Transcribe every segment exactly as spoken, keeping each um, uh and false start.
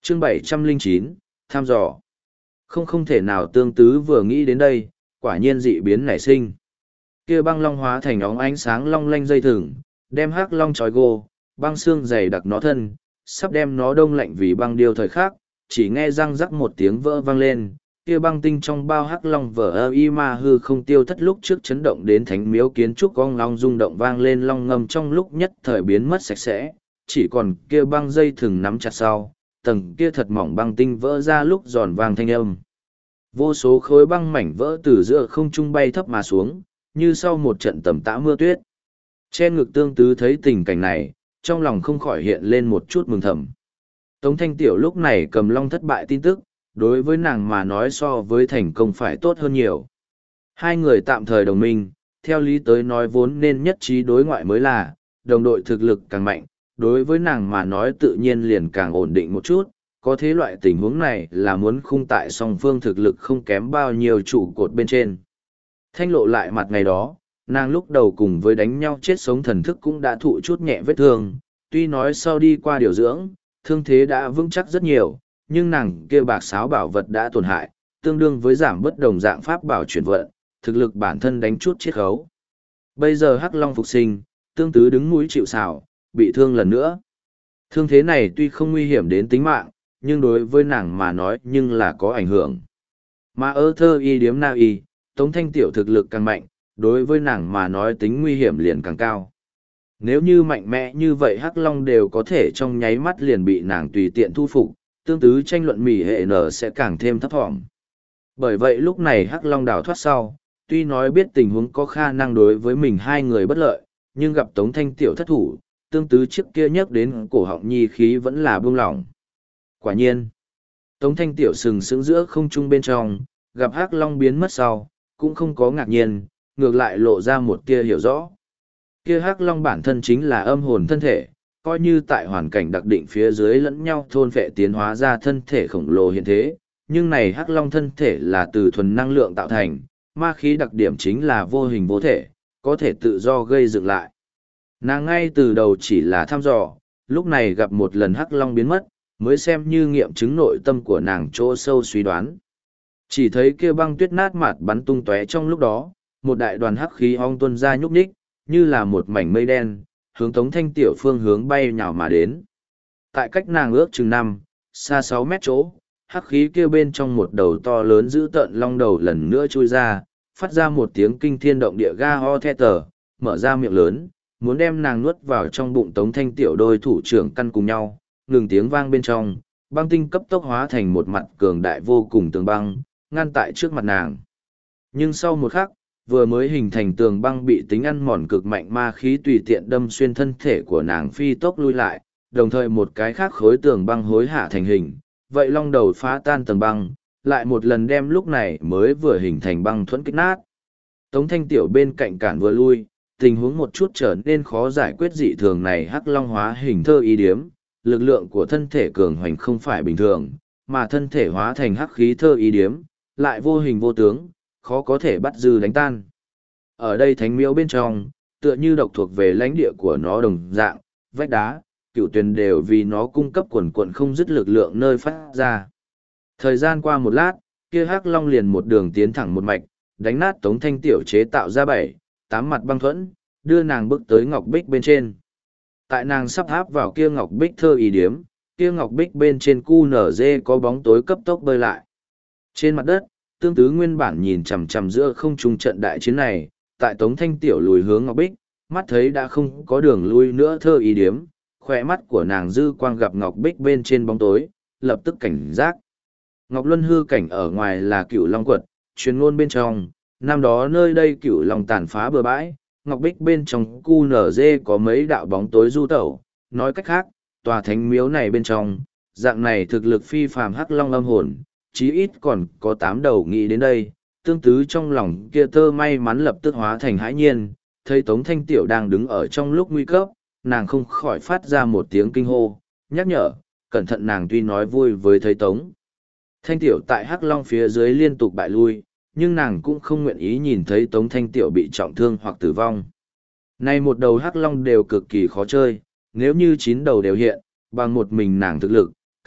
chương bảy trăm linh chín, tham dò. Không không thể nào tương tứ vừa nghĩ đến đây, quả nhiên dị biến nảy sinh. Kia băng long hóa thành óng ánh sáng long lanh dây thừng, đem hắc long trói gô, băng xương dày đặc nó thân, sắp đem nó đông lạnh vì băng điêu thời khắc, chỉ nghe răng rắc một tiếng vỡ vang lên, kia băng tinh trong bao hắc long vỡ ơ y ma hư không tiêu thất lúc trước chấn động đến thánh miếu kiến trúc con long rung động vang lên long ngâm trong lúc nhất thời biến mất sạch sẽ, chỉ còn kia băng dây thừng nắm chặt sau, tầng kia thật mỏng băng tinh vỡ ra lúc giòn vang thanh âm. Vô số khối băng mảnh vỡ từ giữa không trung bay thấp mà xuống, như sau một trận tầm tã mưa tuyết. Che ngực tương tứ thấy tình cảnh này, trong lòng không khỏi hiện lên một chút mừng thầm. Tống Thanh Tiểu lúc này cầm long thất bại tin tức, đối với nàng mà nói so với thành công phải tốt hơn nhiều. Hai người tạm thời đồng minh, theo lý tới nói vốn nên nhất trí đối ngoại mới là, đồng đội thực lực càng mạnh, đối với nàng mà nói tự nhiên liền càng ổn định một chút, có thế loại tình huống này là muốn khung tại song phương thực lực không kém bao nhiêu trụ cột bên trên. Thanh lộ lại mặt ngày đó, nàng lúc đầu cùng với đánh nhau chết sống thần thức cũng đã thụ chút nhẹ vết thương, tuy nói sau đi qua điều dưỡng, thương thế đã vững chắc rất nhiều, nhưng nàng kia bạc sáo bảo vật đã tổn hại, tương đương với giảm bất đồng dạng pháp bảo chuyển vận, thực lực bản thân đánh chút chiết khấu. Bây giờ Hắc Long phục sinh, tương tứ đứng mũi chịu sào, bị thương lần nữa. Thương thế này tuy không nguy hiểm đến tính mạng, nhưng đối với nàng mà nói nhưng là có ảnh hưởng. Mà ơ thơ y điếm na y, Tống Thanh Tiểu thực lực càng mạnh, đối với nàng mà nói tính nguy hiểm liền càng cao. Nếu như mạnh mẽ như vậy Hắc Long đều có thể trong nháy mắt liền bị nàng tùy tiện thu phục, tương tứ tranh luận mỉ hệ nở sẽ càng thêm thấp thỏm. Bởi vậy lúc này Hắc Long đào thoát sau, tuy nói biết tình huống có khả năng đối với mình hai người bất lợi, nhưng gặp Tống Thanh Tiểu thất thủ, tương tứ trước kia nhắc đến cổ họng nhi khí vẫn là buông lỏng. Quả nhiên, Tống Thanh Tiểu sừng sững giữa không trung bên trong, gặp Hắc Long biến mất sau, cũng không có ngạc nhiên, ngược lại lộ ra một tia hiểu rõ. Kia Hắc Long bản thân chính là âm hồn thân thể, coi như tại hoàn cảnh đặc định phía dưới lẫn nhau thôn phệ tiến hóa ra thân thể khổng lồ hiện thế, nhưng này Hắc Long thân thể là từ thuần năng lượng tạo thành, ma khí đặc điểm chính là vô hình vô thể, có thể tự do gây dựng lại. Nàng ngay từ đầu chỉ là thăm dò, lúc này gặp một lần Hắc Long biến mất, mới xem như nghiệm chứng nội tâm của nàng chỗ sâu suy đoán. Chỉ thấy kia băng tuyết nát mạt bắn tung tóe trong lúc đó, một đại đoàn hắc khí ong tuôn ra nhúc nhích, như là một mảnh mây đen, hướng Tống Thanh Tiểu phương hướng bay nhào mà đến. Tại cách nàng ước chừng năm, xa sáu mét chỗ, hắc khí kia bên trong một đầu to lớn giữ tợn long đầu lần nữa chui ra, phát ra một tiếng kinh thiên động địa ga ho the tờ, mở ra miệng lớn, muốn đem nàng nuốt vào trong bụng Tống Thanh Tiểu đôi thủ trưởng căn cùng nhau, ngừng tiếng vang bên trong, băng tinh cấp tốc hóa thành một mặt cường đại vô cùng tường băng, ngăn tại trước mặt nàng. Nhưng sau một khắc, vừa mới hình thành tường băng bị tính ăn mòn cực mạnh ma khí tùy tiện đâm xuyên thân thể của nàng phi tốc lui lại, đồng thời một cái khác khối tường băng hối hạ thành hình, vậy long đầu phá tan tường băng, lại một lần đem lúc này mới vừa hình thành băng thuẫn kích nát. Tống Thanh Tiểu bên cạnh cản vừa lui, tình huống một chút trở nên khó giải quyết dị thường này hắc long hóa hình thơ ý điếm, lực lượng của thân thể cường hoành không phải bình thường, mà thân thể hóa thành hắc khí thơ ý điếm, lại vô hình vô tướng, khó có thể bắt dư đánh tan. Ở đây thánh miếu bên trong, tựa như độc thuộc về lãnh địa của nó đồng dạng, vách đá, cựu tuyền đều vì nó cung cấp quần quận không dứt lực lượng nơi phát ra. Thời gian qua một lát, kia hắc long liền một đường tiến thẳng một mạch, đánh nát Tống Thanh Tiểu chế tạo ra bảy, tám mặt băng thuẫn, đưa nàng bước tới ngọc bích bên trên. Tại nàng sắp áp vào kia ngọc bích thơ ý điếm, kia ngọc bích bên trên cu nở dê có bóng tối cấp tốc bơi lại. Trên mặt đất, tương tứ nguyên bản nhìn chằm chằm giữa không trung trận đại chiến này, tại Tống Thanh Tiểu lùi hướng ngọc bích, mắt thấy đã không có đường lui nữa thơ ý điếm, khỏe mắt của nàng dư quang gặp ngọc bích bên trên bóng tối, lập tức cảnh giác. Ngọc Luân hư cảnh ở ngoài là cựu long quật, truyền ngôn bên trong, năm đó nơi đây cựu long tàn phá bừa bãi, ngọc bích bên trong cu nở dê có mấy đạo bóng tối du tẩu, nói cách khác, tòa thánh miếu này bên trong, dạng này thực lực phi phàm hắc long âm hồn, chí ít còn có tám đầu nghĩ đến đây, tương tứ trong lòng kia tơ may mắn lập tức hóa thành hãi nhiên, thấy Tống Thanh Tiểu đang đứng ở trong lúc nguy cấp, nàng không khỏi phát ra một tiếng kinh hô, nhắc nhở, cẩn thận nàng tuy nói vui với thấy Tống Thanh Tiểu tại hắc long phía dưới liên tục bại lui, nhưng nàng cũng không nguyện ý nhìn thấy Tống Thanh Tiểu bị trọng thương hoặc tử vong. Nay một đầu hắc long đều cực kỳ khó chơi, nếu như chín đầu đều hiện, bằng một mình nàng thực lực,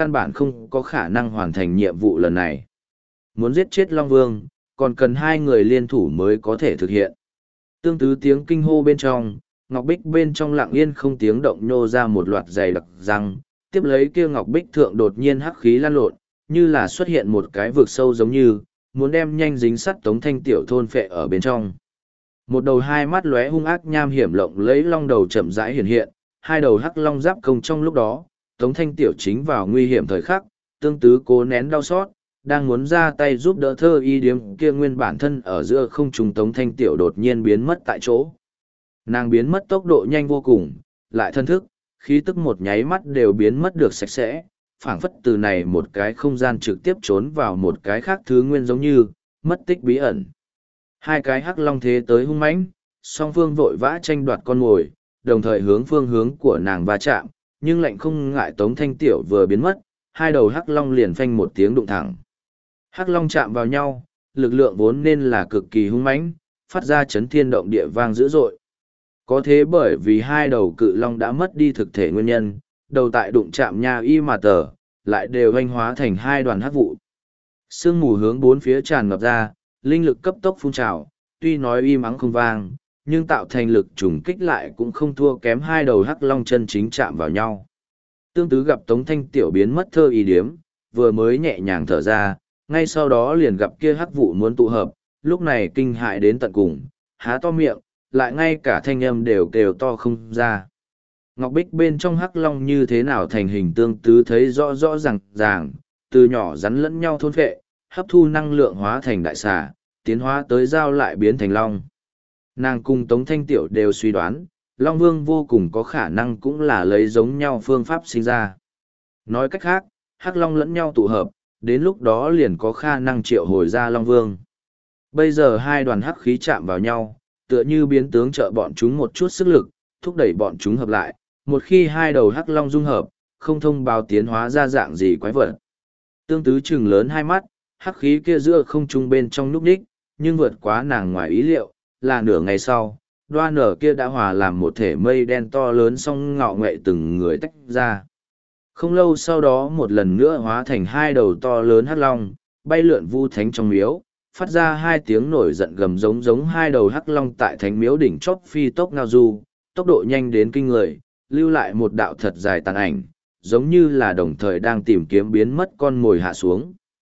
căn bản không có khả năng hoàn thành nhiệm vụ lần này. Muốn giết chết Long Vương, còn cần hai người liên thủ mới có thể thực hiện. Tương tứ tiếng kinh hô bên trong, ngọc bích bên trong lặng yên không tiếng động nhô ra một loạt dày đặc răng, tiếp lấy kia ngọc bích thượng đột nhiên hắc khí lan lộn, như là xuất hiện một cái vực sâu giống như, muốn đem nhanh dính sắt Tống Thanh Tiểu thôn phệ ở bên trong. Một đầu hai mắt lóe hung ác nham hiểm lộng lấy long đầu chậm rãi hiện hiện, hai đầu hắc long giáp công trong lúc đó, Tống Thanh Tiểu chính vào nguy hiểm thời khắc, tương tứ cố nén đau xót, đang muốn ra tay giúp đỡ thơ y điếm kia nguyên bản thân ở giữa không trung Tống Thanh Tiểu đột nhiên biến mất tại chỗ. Nàng biến mất tốc độ nhanh vô cùng, lại thân thức, khí tức một nháy mắt đều biến mất được sạch sẽ, phảng phất từ này một cái không gian trực tiếp trốn vào một cái khác thứ nguyên giống như, mất tích bí ẩn. Hai cái hắc long thế tới hung mãnh, song phương vội vã tranh đoạt con mồi, đồng thời hướng phương hướng của nàng va chạm, nhưng lạnh không ngại Tống Thanh Tiểu vừa biến mất, hai đầu hắc long liền phanh một tiếng đụng thẳng. Hắc long chạm vào nhau, lực lượng vốn nên là cực kỳ hung mãnh, phát ra chấn thiên động địa vang dữ dội. Có thế bởi vì hai đầu cự long đã mất đi thực thể nguyên nhân, đầu tại đụng chạm nha y mà tờ, lại đều hoanh hóa thành hai đoàn hắc vụ. Sương mù hướng bốn phía tràn ngập ra, linh lực cấp tốc phun trào, tuy nói y mắng không vang, nhưng tạo thành lực trùng kích lại cũng không thua kém hai đầu hắc long chân chính chạm vào nhau. Tương tứ gặp Tống Thanh Tiểu biến mất thơ y điếm, vừa mới nhẹ nhàng thở ra, ngay sau đó liền gặp kia hắc vụ muốn tụ hợp, lúc này kinh hại đến tận cùng, há to miệng, lại ngay cả thanh âm đều kêu to không ra. Ngọc Bích bên trong hắc long như thế nào thành hình tương tứ thấy rõ rõ ràng ràng, từ nhỏ rắn lẫn nhau thôn phệ, hấp thu năng lượng hóa thành đại xà, tiến hóa tới dao lại biến thành long. Nàng cùng Tống Thanh Tiểu đều suy đoán, Long Vương vô cùng có khả năng cũng là lấy giống nhau phương pháp sinh ra. Nói cách khác, hắc long lẫn nhau tụ hợp, đến lúc đó liền có khả năng triệu hồi ra Long Vương. Bây giờ hai đoàn hắc khí chạm vào nhau, tựa như biến tướng trợ bọn chúng một chút sức lực, thúc đẩy bọn chúng hợp lại, một khi hai đầu hắc long dung hợp, không thông báo tiến hóa ra dạng gì quái vật. Tương tứ trừng lớn hai mắt, hắc khí kia giữa không trung bên trong núp đích, nhưng vượt quá nàng ngoài ý liệu, là nửa ngày sau, đoa nở kia đã hòa làm một thể mây đen to lớn song ngọ nghệ từng người tách ra. Không lâu sau đó một lần nữa hóa thành hai đầu to lớn hắc long, bay lượn vu thánh trong miếu, phát ra hai tiếng nổi giận gầm giống giống hai đầu hắc long tại thánh miếu đỉnh chóp phi tốc ngao du, tốc độ nhanh đến kinh người, lưu lại một đạo thật dài tàn ảnh, giống như là đồng thời đang tìm kiếm biến mất con mồi hạ xuống.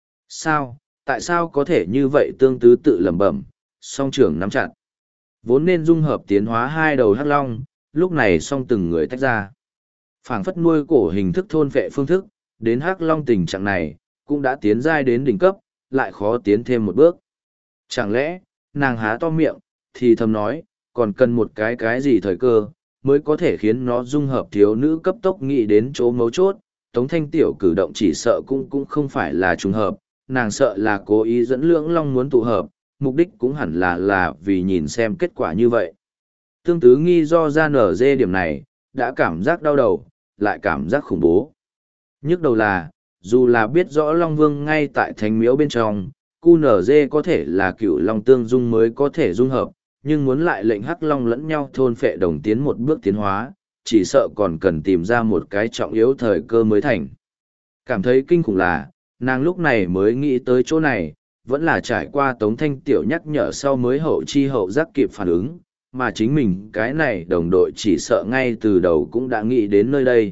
Sao, tại sao có thể như vậy tương tứ tự lẩm bẩm, song trưởng nắm chặt. Vốn nên dung hợp tiến hóa hai đầu hắc long, lúc này song từng người tách ra. Phảng phất nuôi cổ hình thức thôn vệ phương thức, đến hắc long tình trạng này, cũng đã tiến giai đến đỉnh cấp, lại khó tiến thêm một bước. Chẳng lẽ, nàng há to miệng, thì thầm nói, còn cần một cái cái gì thời cơ, mới có thể khiến nó dung hợp thiếu nữ cấp tốc nghĩ đến chỗ mấu chốt. Tống Thanh Tiểu cử động chỉ sợ cũng cũng không phải là trùng hợp, nàng sợ là cố ý dẫn lưỡng long muốn tụ hợp, mục đích cũng hẳn là là vì nhìn xem kết quả như vậy. Tương tứ nghi do ra nở dê điểm này, đã cảm giác đau đầu, lại cảm giác khủng bố. Nhức đầu là, dù là biết rõ Long Vương ngay tại thánh miếu bên trong, cu nở dê có thể là cựu long tương dung mới có thể dung hợp, nhưng muốn lại lệnh hắc long lẫn nhau thôn phệ đồng tiến một bước tiến hóa, chỉ sợ còn cần tìm ra một cái trọng yếu thời cơ mới thành. Cảm thấy kinh khủng là, nàng lúc này mới nghĩ tới chỗ này, vẫn là trải qua Tống Thanh Tiểu nhắc nhở sau mới hậu chi hậu giác kịp phản ứng, mà chính mình cái này đồng đội chỉ sợ ngay từ đầu cũng đã nghĩ đến nơi đây.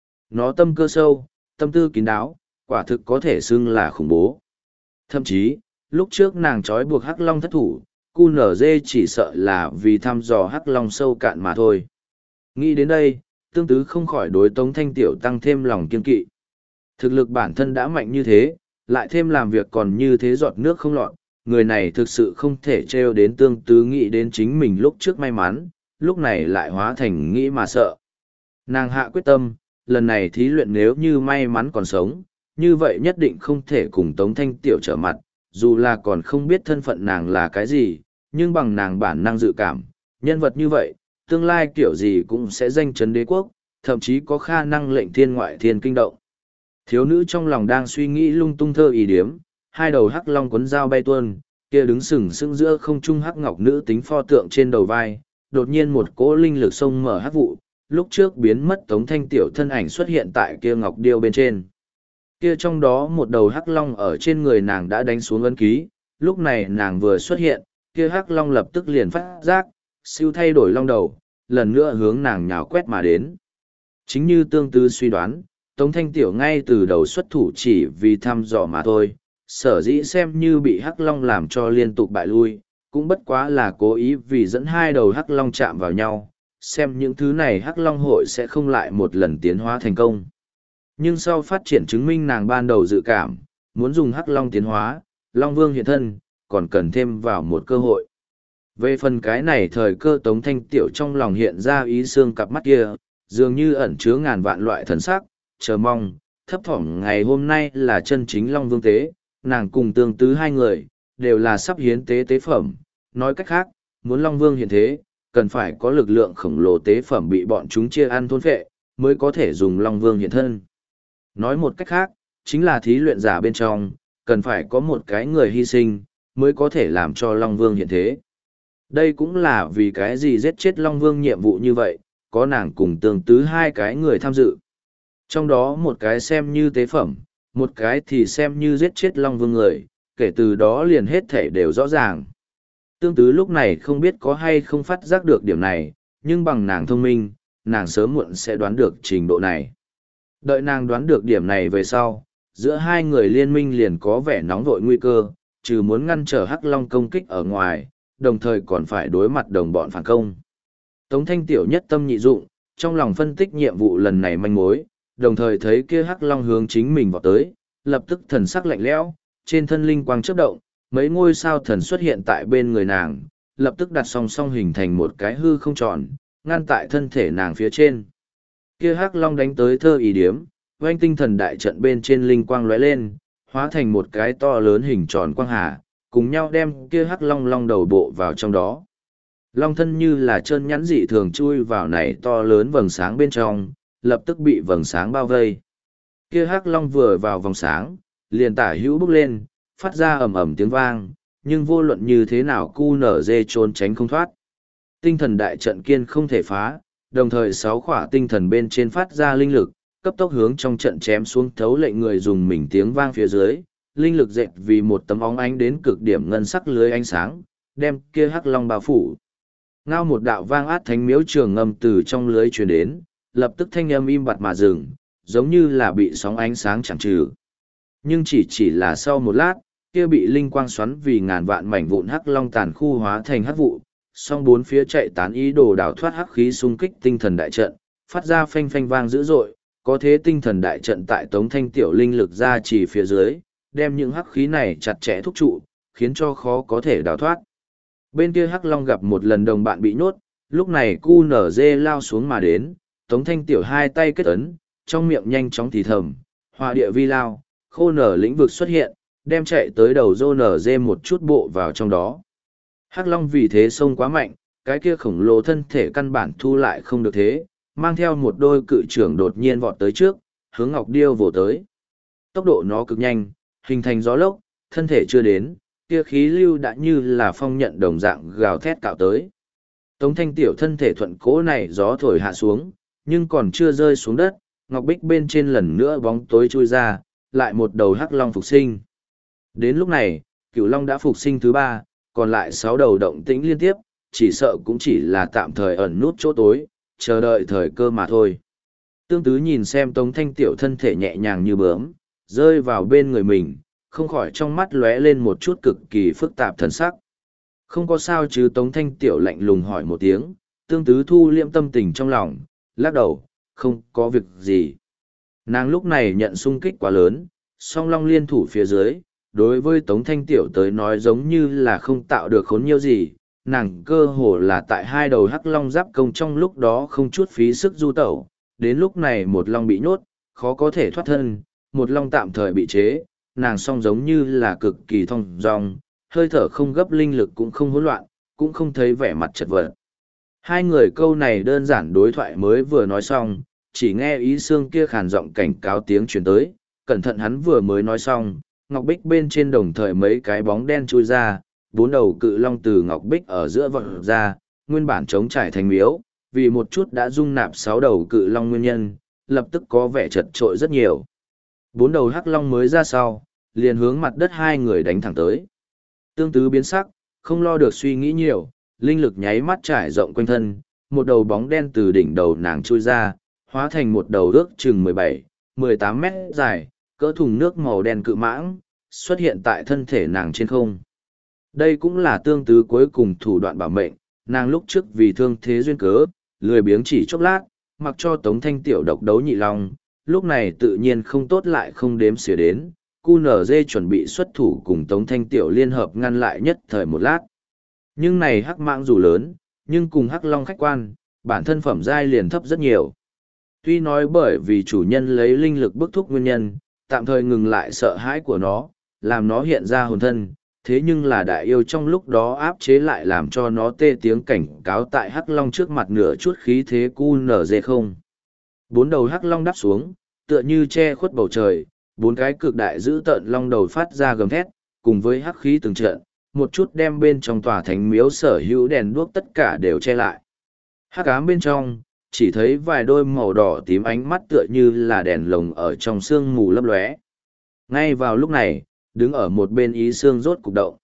Nó tâm cơ sâu, tâm tư kín đáo, quả thực có thể xưng là khủng bố. Thậm chí, lúc trước nàng trói buộc hắc long thất thủ, cu nở dê chỉ sợ là vì thăm dò hắc long sâu cạn mà thôi. Nghĩ đến đây, tương tứ không khỏi đối Tống Thanh Tiểu tăng thêm lòng kiên kỵ. Thực lực bản thân đã mạnh như thế, lại thêm làm việc còn như thế giọt nước không lọt, người này thực sự không thể trêu đến tương tứ nghĩ đến chính mình lúc trước may mắn, lúc này lại hóa thành nghĩ mà sợ. Nàng hạ quyết tâm, lần này thí luyện nếu như may mắn còn sống, như vậy nhất định không thể cùng Tống Thanh Tiểu trở mặt, dù là còn không biết thân phận nàng là cái gì, nhưng bằng nàng bản năng dự cảm, nhân vật như vậy, tương lai kiểu gì cũng sẽ danh chấn đế quốc, thậm chí có khả năng lệnh thiên ngoại thiên kinh động. Thiếu nữ trong lòng đang suy nghĩ lung tung thơ ý điếm, hai đầu hắc long cuốn dao bay tuôn, kia đứng sừng sững giữa không trung hắc ngọc nữ tính pho tượng trên đầu vai, đột nhiên một cỗ linh lực sông mở hắc vụ, lúc trước biến mất Tống Thanh Tiểu thân ảnh xuất hiện tại kia ngọc điêu bên trên. Kia trong đó một đầu hắc long ở trên người nàng đã đánh xuống ấn ký, lúc này nàng vừa xuất hiện, kia hắc long lập tức liền phát giác, siêu thay đổi long đầu, lần nữa hướng nàng nhào quét mà đến. Chính như tương tư suy đoán, Tống Thanh Tiểu ngay từ đầu xuất thủ chỉ vì thăm dò mà thôi, sở dĩ xem như bị hắc long làm cho liên tục bại lui, cũng bất quá là cố ý vì dẫn hai đầu hắc long chạm vào nhau, xem những thứ này hắc long hội sẽ không lại một lần tiến hóa thành công. Nhưng sau phát triển chứng minh nàng ban đầu dự cảm, muốn dùng hắc long tiến hóa, long vương hiện thân, còn cần thêm vào một cơ hội. Về phần cái này thời cơ Tống Thanh Tiểu trong lòng hiện ra ý xương cặp mắt kia, dường như ẩn chứa ngàn vạn loại thần sắc, chờ mong, thấp thỏm ngày hôm nay là chân chính long vương tế, nàng cùng tương tứ hai người, đều là sắp hiến tế tế phẩm. Nói cách khác, muốn long vương hiện thế, cần phải có lực lượng khổng lồ tế phẩm bị bọn chúng chia ăn thôn phệ, mới có thể dùng long vương hiện thân. Nói một cách khác, chính là thí luyện giả bên trong, cần phải có một cái người hy sinh, mới có thể làm cho long vương hiện thế. Đây cũng là vì cái gì giết chết long vương nhiệm vụ như vậy, có nàng cùng tương tứ hai cái người tham dự. Trong đó một cái xem như tế phẩm, một cái thì xem như giết chết long vương người, kể từ đó liền hết thể đều rõ ràng. Tương tứ lúc này không biết có hay không phát giác được điểm này, nhưng bằng nàng thông minh, nàng sớm muộn sẽ đoán được trình độ này. Đợi nàng đoán được điểm này về sau, giữa hai người liên minh liền có vẻ nóng vội nguy cơ, trừ muốn ngăn trở Hắc Long công kích ở ngoài, đồng thời còn phải đối mặt đồng bọn phản công. Tống Thanh Tiểu nhất tâm nhị dụng, trong lòng phân tích nhiệm vụ lần này manh mối, đồng thời thấy kia Hắc Long hướng chính mình vào tới, lập tức thần sắc lạnh lẽo, trên thân linh quang chớp động, mấy ngôi sao thần xuất hiện tại bên người nàng, lập tức đặt song song hình thành một cái hư không tròn, ngăn tại thân thể nàng phía trên. Kia Hắc Long đánh tới thơ ý điếm, oanh tinh thần đại trận bên trên linh quang lóe lên, hóa thành một cái to lớn hình tròn quang hà, cùng nhau đem kia Hắc Long long đầu bộ vào trong đó. Long thân như là chân nhắn dị thường chui vào này to lớn vầng sáng bên trong, lập tức bị vầng sáng bao vây. Kia Hắc Long vừa vào vòng sáng, liền tả hữu bước lên, phát ra ầm ầm tiếng vang, nhưng vô luận như thế nào cu nở dê trốn tránh không thoát. Tinh thần đại trận kiên không thể phá, đồng thời sáu khỏa tinh thần bên trên phát ra linh lực, cấp tốc hướng trong trận chém xuống thấu lệnh người dùng mình tiếng vang phía dưới, linh lực dệt vì một tấm óng ánh đến cực điểm ngân sắc lưới ánh sáng, đem kia Hắc Long bao phủ. Ngao một đạo vang át thánh miếu trường ngâm từ trong lưới truyền đến, lập tức thanh âm im bặt mà dừng, giống như là bị sóng ánh sáng chẳng trừ. Nhưng chỉ chỉ là sau một lát, kia bị linh quang xoắn vì ngàn vạn mảnh vụn Hắc Long tàn khu hóa thành hắc vụ, song bốn phía chạy tán ý đồ đào thoát hắc khí xung kích tinh thần đại trận, phát ra phanh phanh vang dữ dội, có thế tinh thần đại trận tại Tống Thanh Tiểu linh lực ra chỉ phía dưới, đem những hắc khí này chặt chẽ thúc trụ, khiến cho khó có thể đào thoát. Bên kia Hắc Long gặp một lần đồng bạn bị nhốt, lúc này cu nở dê lao xuống mà đến, Tống Thanh Tiểu hai tay kết ấn, trong miệng nhanh chóng thì thầm, hỏa địa vi lao, khô nở lĩnh vực xuất hiện, đem chạy tới đầu rô nở dê một chút bộ vào trong đó. Hắc Long vì thế sông quá mạnh, cái kia khổng lồ thân thể căn bản thu lại không được thế, mang theo một đôi cự trưởng đột nhiên vọt tới trước, hướng Ngọc Điêu vồ tới. Tốc độ nó cực nhanh, hình thành gió lốc, thân thể chưa đến, kia khí lưu đã như là phong nhận đồng dạng gào thét cạo tới. Tống Thanh Tiểu thân thể thuận cố này gió thổi hạ xuống, nhưng còn chưa rơi xuống đất, Ngọc Bích bên trên lần nữa bóng tối chui ra, lại một đầu Hắc Long phục sinh. Đến lúc này, Cửu Long đã phục sinh thứ ba, còn lại sáu đầu động tĩnh liên tiếp, chỉ sợ cũng chỉ là tạm thời ẩn nút chỗ tối, chờ đợi thời cơ mà thôi. Tương Tứ nhìn xem Tống Thanh Tiểu thân thể nhẹ nhàng như bướm, rơi vào bên người mình, không khỏi trong mắt lóe lên một chút cực kỳ phức tạp thần sắc. Không có sao chứ, Tống Thanh Tiểu lạnh lùng hỏi một tiếng, Tương Tứ thu liễm tâm tình trong lòng, lắc đầu, không có việc gì. Nàng lúc này nhận xung kích quá lớn, song long liên thủ phía dưới, đối với Tống Thanh Tiểu tới nói giống như là không tạo được khốn nhiêu gì, nàng cơ hồ là tại hai đầu Hắc Long giáp công trong lúc đó không chút phí sức du tẩu, đến lúc này một long bị nhốt, khó có thể thoát thân, một long tạm thời bị chế, nàng song giống như là cực kỳ thong dong, hơi thở không gấp, linh lực cũng không hỗn loạn, cũng không thấy vẻ mặt chật vật. Hai người câu này đơn giản đối thoại mới vừa nói xong, chỉ nghe Ý Xương kia khàn giọng cảnh cáo tiếng truyền tới, cẩn thận hắn vừa mới nói xong, Ngọc Bích bên trên đồng thời mấy cái bóng đen chui ra, bốn đầu cự long từ Ngọc Bích ở giữa vọt ra, nguyên bản trống trải thành miếu, vì một chút đã dung nạp sáu đầu cự long nguyên nhân, lập tức có vẻ chật trội rất nhiều. Bốn đầu hắc long mới ra sau, liền hướng mặt đất hai người đánh thẳng tới. Tương tứ biến sắc, không lo được suy nghĩ nhiều, linh lực nháy mắt trải rộng quanh thân, một đầu bóng đen từ đỉnh đầu nàng chui ra, hóa thành một đầu ước chừng mười bảy, mười tám mét dài, cỡ thùng nước màu đen cự mãng, xuất hiện tại thân thể nàng trên không. Đây cũng là tương tứ cuối cùng thủ đoạn bảo mệnh, nàng lúc trước vì thương thế duyên cớ, lười biếng chỉ chốc lát, mặc cho Tống Thanh Tiểu độc đấu nhị long, lúc này tự nhiên không tốt lại không đếm xỉa đến, cu nở dê chuẩn bị xuất thủ cùng Tống Thanh Tiểu liên hợp ngăn lại nhất thời một lát. Nhưng này hắc mãng dù lớn, nhưng cùng hắc long khách quan, bản thân phẩm giai liền thấp rất nhiều. Tuy nói bởi vì chủ nhân lấy linh lực bức thúc nguyên nhân, tạm thời ngừng lại sợ hãi của nó, làm nó hiện ra hồn thân, thế nhưng là đại yêu trong lúc đó áp chế lại làm cho nó tê tiếng cảnh cáo tại hắc long trước mặt nửa chút khí thế cu nở dê không. Bốn đầu hắc long đắp xuống, tựa như che khuất bầu trời, bốn cái cực đại giữ tợn long đầu phát ra gầm thét, cùng với hắc khí từng trận, một chút đem bên trong tòa thánh miếu sở hữu đèn đuốc tất cả đều che lại. Hắc ám bên trong, chỉ thấy vài đôi màu đỏ tím ánh mắt tựa như là đèn lồng ở trong sương mù lấp lóe. Ngay vào lúc này, đứng ở một bên ý xương rốt cục động.